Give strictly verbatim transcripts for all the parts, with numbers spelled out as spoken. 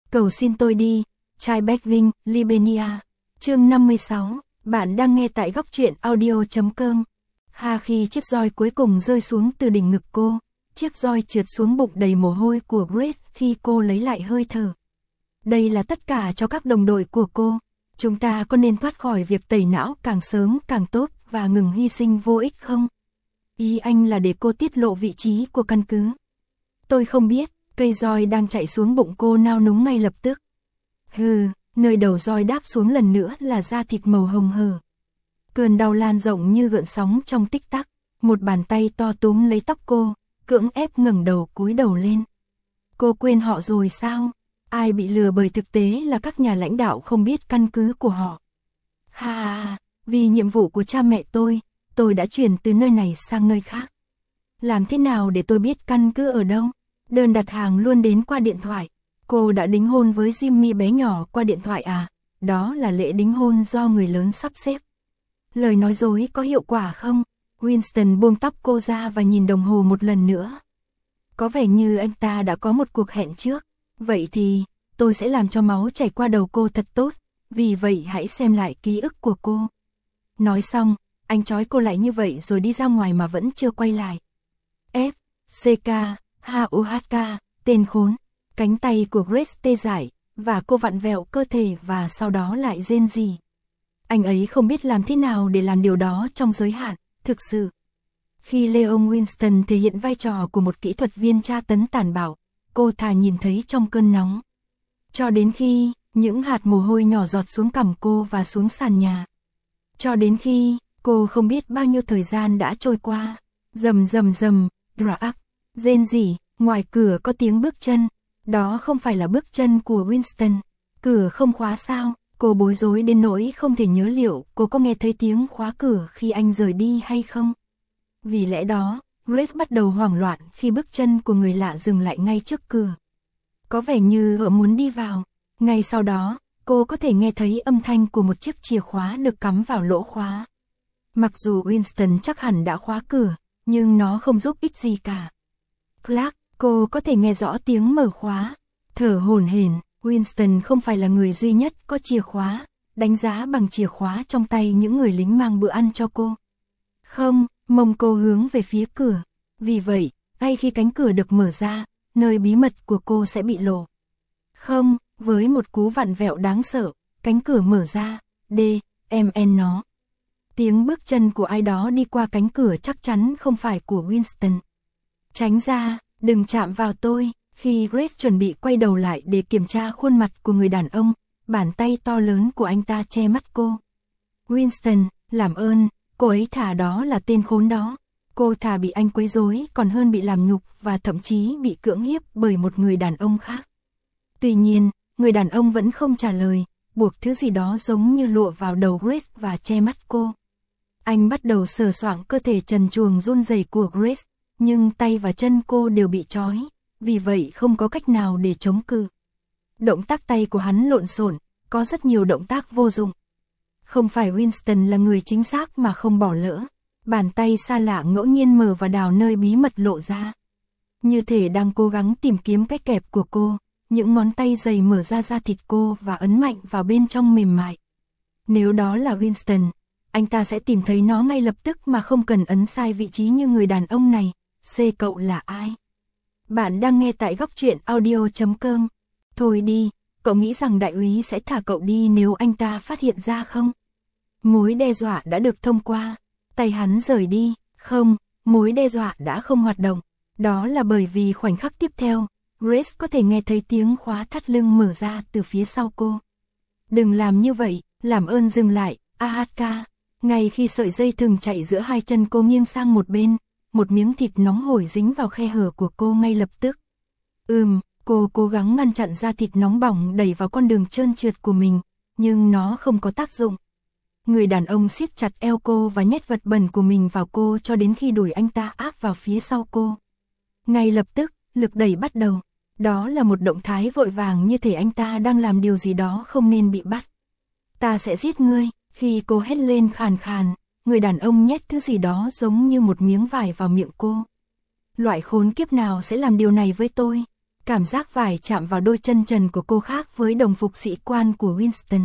Cầu xin tôi đi, trai Begging, Libenia. Chương năm mươi sáu, bạn đang nghe tại góc truyện audio chấm com. Ha, khi chiếc roi cuối cùng rơi xuống từ đỉnh ngực cô, chiếc roi trượt xuống bụng đầy mồ hôi của Grace khi cô lấy lại hơi thở. Đây là tất cả cho các đồng đội của cô. Chúng ta có nên thoát khỏi việc tẩy não càng sớm càng tốt và ngừng hy sinh vô ích không? Ý anh là để cô tiết lộ vị trí của căn cứ. Tôi không biết, cây roi đang chạy xuống bụng cô nao núng ngay lập tức. Hừ, nơi đầu roi đáp xuống lần nữa là da thịt màu hồng hờ. Cơn đau lan rộng như gợn sóng trong tích tắc, một bàn tay to túm lấy tóc cô, cưỡng ép ngẩng đầu cúi đầu lên. Cô quên họ rồi sao? Ai bị lừa bởi thực tế là các nhà lãnh đạo không biết căn cứ của họ. Ha, vì nhiệm vụ của cha mẹ tôi, tôi đã chuyển từ nơi này sang nơi khác. Làm thế nào để tôi biết căn cứ ở đâu? Đơn đặt hàng luôn đến qua điện thoại. Cô đã đính hôn với Jimmy bé nhỏ qua điện thoại à? Đó là lễ đính hôn do người lớn sắp xếp. Lời nói dối có hiệu quả không? Winston buông tóc cô ra và nhìn đồng hồ một lần nữa. Có vẻ như anh ta đã có một cuộc hẹn trước. Vậy thì, tôi sẽ làm cho máu chảy qua đầu cô thật tốt. Vì vậy hãy xem lại ký ức của cô. Nói xong, anh trói cô lại như vậy rồi đi ra ngoài mà vẫn chưa quay lại. F, C K, H U H K, tên khốn. Cánh tay của Grace tê dại, và cô vặn vẹo cơ thể và sau đó lại rên rỉ. Anh ấy không biết làm thế nào để làm điều đó trong giới hạn, thực sự. Khi Leon Winston thể hiện vai trò của một kỹ thuật viên tra tấn tàn bạo, cô thà nhìn thấy trong cơn nóng. Cho đến khi, những hạt mồ hôi nhỏ giọt xuống cằm cô và xuống sàn nhà. Cho đến khi, cô không biết bao nhiêu thời gian đã trôi qua. Rầm rầm rầm, rạc, rên rỉ, ngoài cửa có tiếng bước chân. Đó không phải là bước chân của Winston. Cửa không khóa sao? Cô bối rối đến nỗi không thể nhớ liệu cô có nghe thấy tiếng khóa cửa khi anh rời đi hay không. Vì lẽ đó, Grace bắt đầu hoảng loạn khi bước chân của người lạ dừng lại ngay trước cửa. Có vẻ như họ muốn đi vào. Ngay sau đó, cô có thể nghe thấy âm thanh của một chiếc chìa khóa được cắm vào lỗ khóa. Mặc dù Winston chắc hẳn đã khóa cửa, nhưng nó không giúp ích gì cả. Clark, cô có thể nghe rõ tiếng mở khóa. Thở hổn hển, Winston không phải là người duy nhất có chìa khóa, đánh giá bằng chìa khóa trong tay những người lính mang bữa ăn cho cô. Không, mông cô hướng về phía cửa. Vì vậy, ngay khi cánh cửa được mở ra, nơi bí mật của cô sẽ bị lộ. Không, với một cú vặn vẹo đáng sợ, cánh cửa mở ra, D, em en nó. Tiếng bước chân của ai đó đi qua cánh cửa chắc chắn không phải của Winston. Tránh ra, đừng chạm vào tôi. Khi Grace chuẩn bị quay đầu lại để kiểm tra khuôn mặt của người đàn ông, bàn tay to lớn của anh ta che mắt cô. Winston, làm ơn, cô ấy thà đó là tên khốn đó. Cô thà bị anh quấy rối còn hơn bị làm nhục và thậm chí bị cưỡng hiếp bởi một người đàn ông khác. Tuy nhiên, người đàn ông vẫn không trả lời, buộc thứ gì đó giống như lụa vào đầu Grace và che mắt cô. Anh bắt đầu sờ soạng cơ thể trần truồng run rẩy của Grace, nhưng tay và chân cô đều bị trói, vì vậy không có cách nào để chống cự. Động tác tay của hắn lộn xộn, có rất nhiều động tác vô dụng. Không phải Winston là người chính xác mà không bỏ lỡ. Bàn tay xa lạ ngẫu nhiên mở và đào nơi bí mật lộ ra. Như thể đang cố gắng tìm kiếm cái kẹp của cô, những ngón tay dày mở ra da thịt cô và ấn mạnh vào bên trong mềm mại. Nếu đó là Winston, anh ta sẽ tìm thấy nó ngay lập tức mà không cần ấn sai vị trí như người đàn ông này. C, cậu là ai? Bạn đang nghe tại góc truyện audio chấm com. Thôi đi, cậu nghĩ rằng đại úy sẽ thả cậu đi nếu anh ta phát hiện ra không? Mối đe dọa đã được thông qua. Tay hắn rời đi. Không, mối đe dọa đã không hoạt động. Đó là bởi vì khoảnh khắc tiếp theo, Grace có thể nghe thấy tiếng khóa thắt lưng mở ra từ phía sau cô. Đừng làm như vậy, làm ơn dừng lại, a hát ca. Ngay khi sợi dây thừng chạy giữa hai chân cô nghiêng sang một bên, một miếng thịt nóng hổi dính vào khe hở của cô ngay lập tức. Ừm, cô cố gắng ngăn chặn da thịt nóng bỏng đẩy vào con đường trơn trượt của mình, nhưng nó không có tác dụng. Người đàn ông siết chặt eo cô và nhét vật bẩn của mình vào cô cho đến khi đuổi anh ta áp vào phía sau cô. Ngay lập tức, lực đẩy bắt đầu. Đó là một động thái vội vàng như thể anh ta đang làm điều gì đó không nên bị bắt. Ta sẽ giết ngươi. Khi cô hét lên khàn khàn, người đàn ông nhét thứ gì đó giống như một miếng vải vào miệng cô. Loại khốn kiếp nào sẽ làm điều này với tôi? K, Cảm giác vải chạm vào đôi chân trần của cô khác với đồng phục sĩ quan của Winston.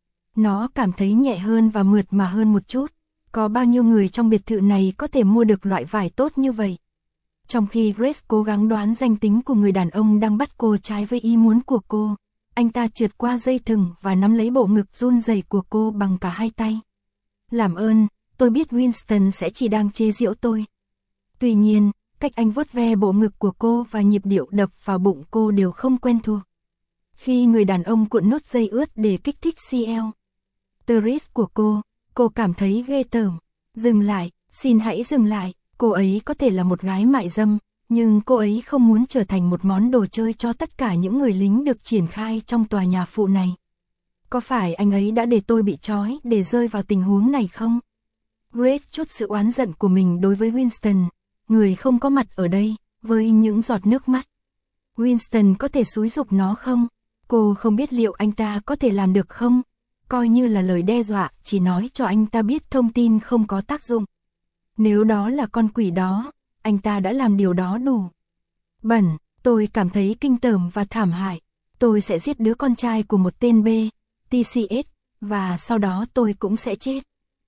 Nó cảm thấy nhẹ hơn và mượt mà hơn một chút. Có bao nhiêu người trong biệt thự này có thể mua được loại vải tốt như vậy? Trong khi Grace cố gắng đoán danh tính của người đàn ông đang bắt cô trái với ý muốn của cô, anh ta trượt qua dây thừng và nắm lấy bộ ngực run rẩy của cô bằng cả hai tay. Làm ơn, tôi biết Winston sẽ chỉ đang chế giễu tôi. Tuy nhiên, cách anh vuốt ve bộ ngực của cô và nhịp điệu đập vào bụng cô đều không quen thuộc. Khi người đàn ông cuộn nốt dây ướt để kích thích xê lờ. Tris của cô, cô cảm thấy ghê tởm. Dừng lại, xin hãy dừng lại. Cô ấy có thể là một gái mại dâm, nhưng cô ấy không muốn trở thành một món đồ chơi cho tất cả những người lính được triển khai trong tòa nhà phụ này. Có phải anh ấy đã để tôi bị trói để rơi vào tình huống này không? Grace trút sự oán giận của mình đối với Winston, người không có mặt ở đây, với những giọt nước mắt. Winston có thể xúi giục nó không? Cô không biết liệu anh ta có thể làm được không? Coi như là lời đe dọa, chỉ nói cho anh ta biết thông tin không có tác dụng. Nếu đó là con quỷ đó, anh ta đã làm điều đó đủ. Bẩn, tôi cảm thấy kinh tởm và thảm hại. Tôi sẽ giết đứa con trai của một tên B, tê xê ét, và sau đó tôi cũng sẽ chết.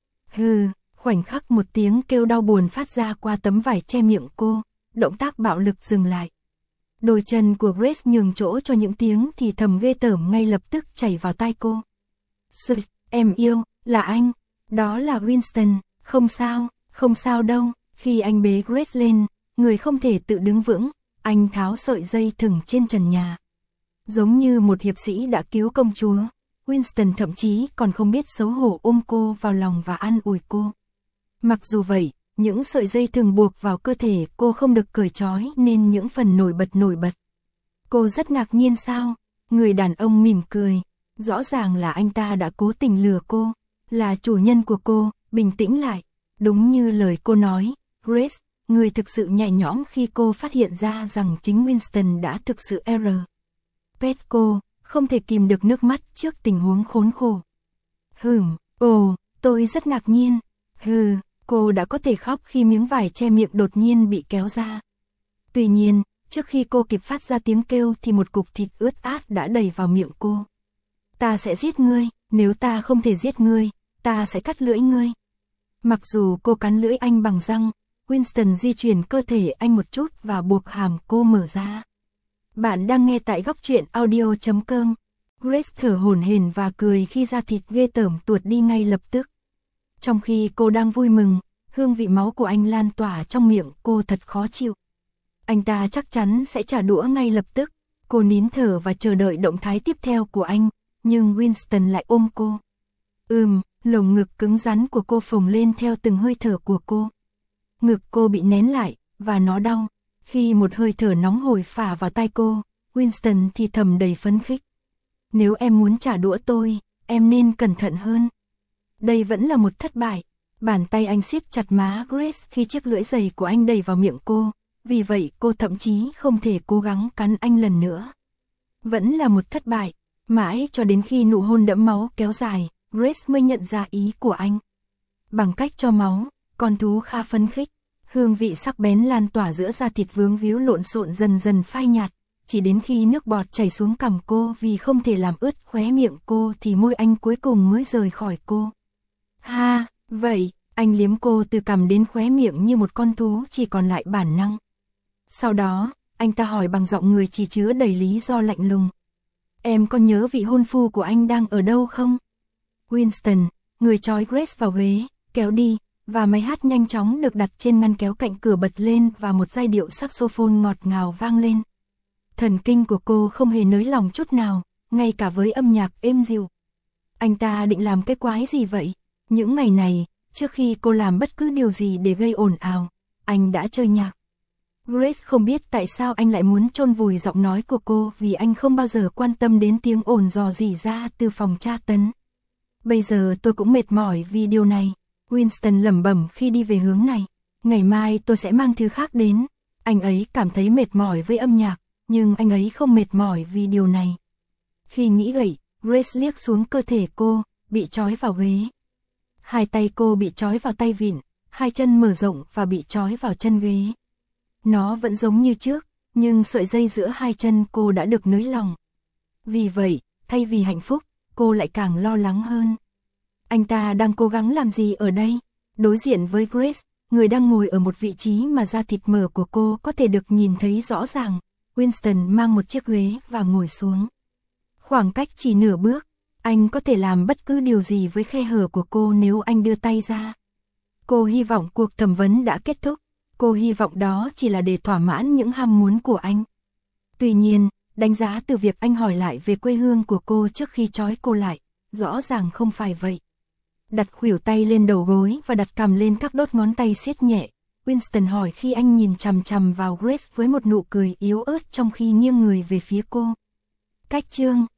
Hừ, khoảnh khắc một tiếng kêu đau buồn phát ra qua tấm vải che miệng cô, động tác bạo lực dừng lại. Đôi chân của Grace nhường chỗ cho những tiếng thì thầm ghê tởm ngay lập tức chảy vào tai cô. Sweet, em yêu, là anh, đó là Winston, không sao, không sao đâu. Khi anh bế Grace lên, người không thể tự đứng vững, anh tháo sợi dây thừng trên trần nhà. Giống như một hiệp sĩ đã cứu công chúa, Winston thậm chí còn không biết xấu hổ ôm cô vào lòng và an ủi cô. Mặc dù vậy, những sợi dây thừng buộc vào cơ thể cô không được cởi trói nên những phần nổi bật nổi bật. Cô rất ngạc nhiên sao? Người đàn ông mỉm cười. Rõ ràng là anh ta đã cố tình lừa cô, là chủ nhân của cô, bình tĩnh lại. Đúng như lời cô nói, Grace, người thực sự nhẹ nhõm khi cô phát hiện ra rằng chính Winston đã thực sự R. Pet cô, không thể kìm được nước mắt trước tình huống khốn khổ. Hừm, ồ, tôi rất ngạc nhiên. Hừ, cô đã có thể khóc khi miếng vải che miệng đột nhiên bị kéo ra. Tuy nhiên, trước khi cô kịp phát ra tiếng kêu thì một cục thịt ướt át đã đầy vào miệng cô. Ta sẽ giết ngươi, nếu ta không thể giết ngươi, ta sẽ cắt lưỡi ngươi. Mặc dù cô cắn lưỡi anh bằng răng, Winston di chuyển cơ thể anh một chút và buộc hàm cô mở ra. Bạn đang nghe tại góc truyện audio chấm com. Grace thở hổn hển và cười khi da thịt ghê tởm tuột đi ngay lập tức. Trong khi cô đang vui mừng, hương vị máu của anh lan tỏa trong miệng cô thật khó chịu. Anh ta chắc chắn sẽ trả đũa ngay lập tức. Cô nín thở và chờ đợi động thái tiếp theo của anh, nhưng Winston lại ôm cô. Ừm, lồng ngực cứng rắn của cô phồng lên theo từng hơi thở của cô. Ngực cô bị nén lại, và nó đau. Khi một hơi thở nóng hổi phả vào tai cô, Winston thì thầm đầy phấn khích. Nếu em muốn trả đũa tôi, em nên cẩn thận hơn. Đây vẫn là một thất bại. Bàn tay anh siết chặt má Grace khi chiếc lưỡi dày của anh đẩy vào miệng cô, vì vậy cô thậm chí không thể cố gắng cắn anh lần nữa. Vẫn là một thất bại, mãi cho đến khi nụ hôn đẫm máu kéo dài, Grace mới nhận ra ý của anh. Bằng cách cho máu, con thú khá phấn khích, hương vị sắc bén lan tỏa giữa da thịt vướng víu lộn xộn dần dần phai nhạt, chỉ đến khi nước bọt chảy xuống cằm cô vì không thể làm ướt khóe miệng cô thì môi anh cuối cùng mới rời khỏi cô. Ha, vậy, anh liếm cô từ cằm đến khóe miệng như một con thú chỉ còn lại bản năng. Sau đó, anh ta hỏi bằng giọng người chỉ chứa đầy lý do lạnh lùng. Em có nhớ vị hôn phu của anh đang ở đâu không? Winston, người trói Grace vào ghế, kéo đi, và máy hát nhanh chóng được đặt trên ngăn kéo cạnh cửa bật lên và một giai điệu saxophone ngọt ngào vang lên. Thần kinh của cô không hề nới lỏng chút nào, ngay cả với âm nhạc êm dịu. Anh ta định làm cái quái gì vậy? Những ngày này, trước khi cô làm bất cứ điều gì để gây ồn ào, anh đã chơi nhạc. Grace không biết tại sao anh lại muốn chôn vùi giọng nói của cô vì anh không bao giờ quan tâm đến tiếng ồn rò rỉ ra từ phòng tra tấn. Bây giờ tôi cũng mệt mỏi vì điều này, Winston lẩm bẩm khi đi về hướng này. Ngày mai tôi sẽ mang thứ khác đến. Anh ấy cảm thấy mệt mỏi với âm nhạc, nhưng anh ấy không mệt mỏi vì điều này. Khi nghĩ vậy, Grace liếc xuống cơ thể cô, bị trói vào ghế. Hai tay cô bị trói vào tay vịn, hai chân mở rộng và bị trói vào chân ghế. Nó vẫn giống như trước, Nhưng sợi dây giữa hai chân cô đã được nới lỏng. Vì vậy, thay vì hạnh phúc, cô lại càng lo lắng hơn. Anh ta đang cố gắng làm gì ở đây? Đối diện với Grace, người đang ngồi ở một vị trí mà da thịt mờ của cô có thể được nhìn thấy rõ ràng, Winston mang một chiếc ghế và ngồi xuống. Khoảng cách chỉ nửa bước, anh có thể làm bất cứ điều gì với khe hở của cô nếu anh đưa tay ra. Cô hy vọng cuộc thẩm vấn đã kết thúc, cô hy vọng đó chỉ là để thỏa mãn những ham muốn của anh. Tuy nhiên, đánh giá từ việc anh hỏi lại về quê hương của cô trước khi trói cô lại, rõ ràng không phải vậy. Đặt khuỷu tay lên đầu gối và đặt cằm lên các đốt ngón tay siết nhẹ, Winston hỏi khi anh nhìn chằm chằm vào Grace với một nụ cười yếu ớt trong khi nghiêng người về phía cô. Cách chương